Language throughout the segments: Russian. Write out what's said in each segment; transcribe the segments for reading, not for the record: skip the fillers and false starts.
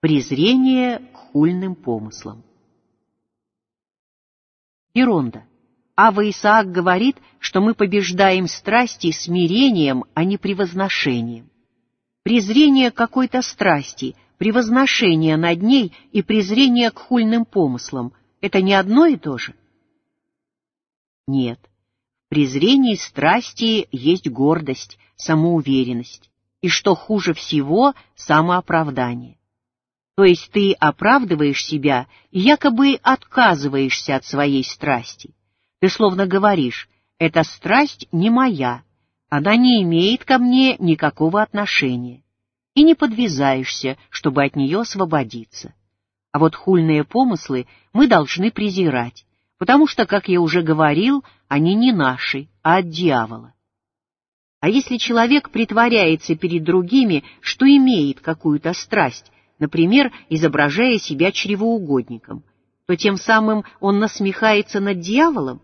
Презрение к хульным помыслам. Геронда. Авва Исаак говорит, что мы побеждаем страсти смирением, а не превозношением. Презрение к какой-то страсти, превозношение над ней и презрение к хульным помыслам — это не одно и то же? Нет. В презрении страсти есть гордость, самоуверенность, и, что хуже всего, самооправдание. То есть ты оправдываешь себя и якобы отказываешься от своей страсти. Ты словно говоришь: «Эта страсть не моя, она не имеет ко мне никакого отношения», и не подвязаешься, чтобы от нее освободиться. А вот хульные помыслы мы должны презирать, потому что, как я уже говорил, они не наши, а от дьявола. А если человек притворяется перед другими, что имеет какую-то страсть, например, изображая себя чревоугодником, то тем самым он насмехается над дьяволом?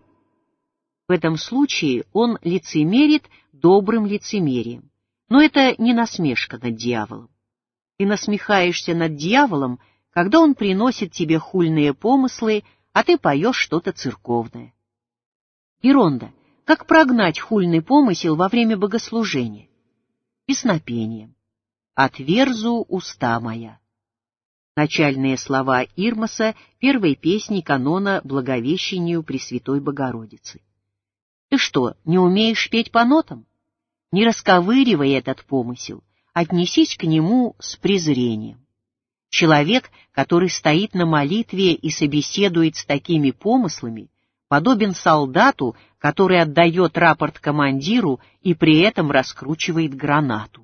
В этом случае он лицемерит добрым лицемерием. Но это не насмешка над дьяволом. Ты насмехаешься над дьяволом, когда он приносит тебе хульные помыслы, а ты поешь что-то церковное. Геронда. Как прогнать хульный помысел во время богослужения? Песнопением. «Отверзу уста моя». Начальные слова Ирмоса первой песни канона Благовещению Пресвятой Богородицы. Ты что, не умеешь петь по нотам? Не расковыривай этот помысел, отнесись к нему с презрением. Человек, который стоит на молитве и собеседует с такими помыслами, подобен солдату, который отдает рапорт командиру и при этом раскручивает гранату.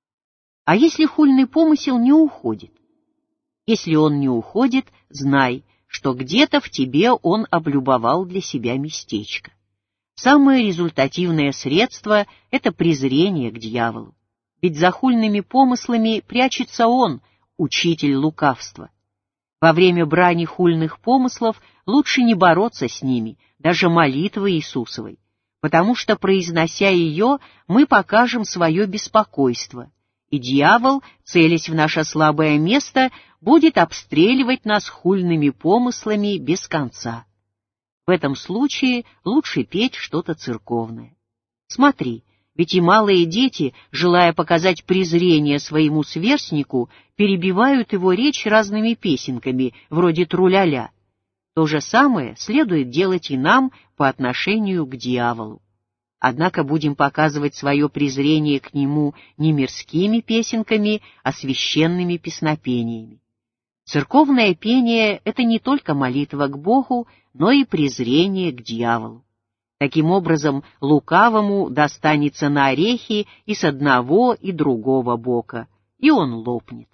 А если хульный помысел не уходит? Если он не уходит, знай, что где-то в тебе он облюбовал для себя местечко. Самое результативное средство — это презрение к дьяволу. Ведь за хульными помыслами прячется он, учитель лукавства. Во время брани хульных помыслов лучше не бороться с ними, даже молитвой Иисусовой, потому что, произнося ее, мы покажем свое беспокойство, и дьявол, целясь в наше слабое место, будет обстреливать нас хульными помыслами без конца. В этом случае лучше петь что-то церковное. Смотри, ведь и малые дети, желая показать презрение своему сверстнику, перебивают его речь разными песенками, вроде «тру-ля-ля». То же самое следует делать и нам по отношению к дьяволу. Однако будем показывать свое презрение к нему не мирскими песенками, а священными песнопениями. Церковное пение — это не только молитва к Богу, но и презрение к дьяволу. Таким образом, лукавому достанется на орехи и с одного, и другого бока, и он лопнет.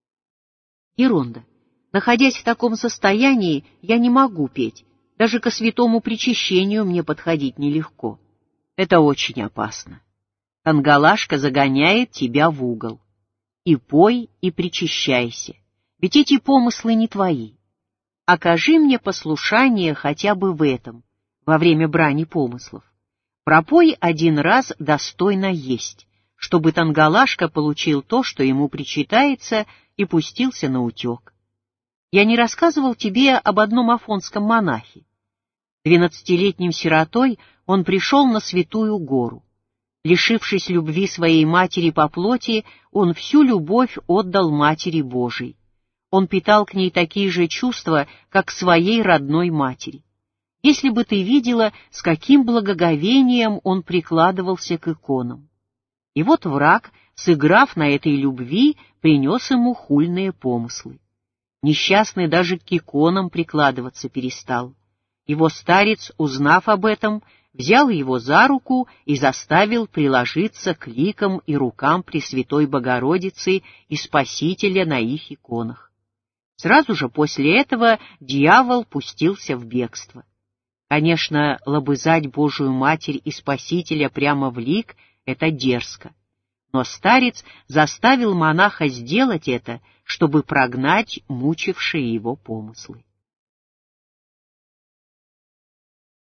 Геронда. Находясь в таком состоянии, я не могу петь, даже ко святому причащению мне подходить нелегко. Это очень опасно. Тангалашка загоняет тебя в угол. И пой, и причащайся, ведь эти помыслы не твои. Окажи мне послушание хотя бы в этом, во время брани помыслов. Пропой один раз достойно есть, чтобы Тангалашка получил то, что ему причитается, и пустился на утек. Я не рассказывал тебе об одном афонском монахе. 12-летним сиротой он пришел на Святую Гору. Лишившись любви своей матери по плоти, он всю любовь отдал Матери Божией. Он питал к ней такие же чувства, как к своей родной матери. Если бы ты видела, с каким благоговением он прикладывался к иконам. И вот враг, сыграв на этой любви, принес ему хульные помыслы. Несчастный даже к иконам прикладываться перестал. Его старец, узнав об этом, взял его за руку и заставил приложиться к ликам и рукам Пресвятой Богородицы и Спасителя на их иконах. Сразу же после этого дьявол пустился в бегство. Конечно, лобызать Божию Матерь и Спасителя прямо в лик — это дерзко. Но старец заставил монаха сделать это, чтобы прогнать мучившие его помыслы.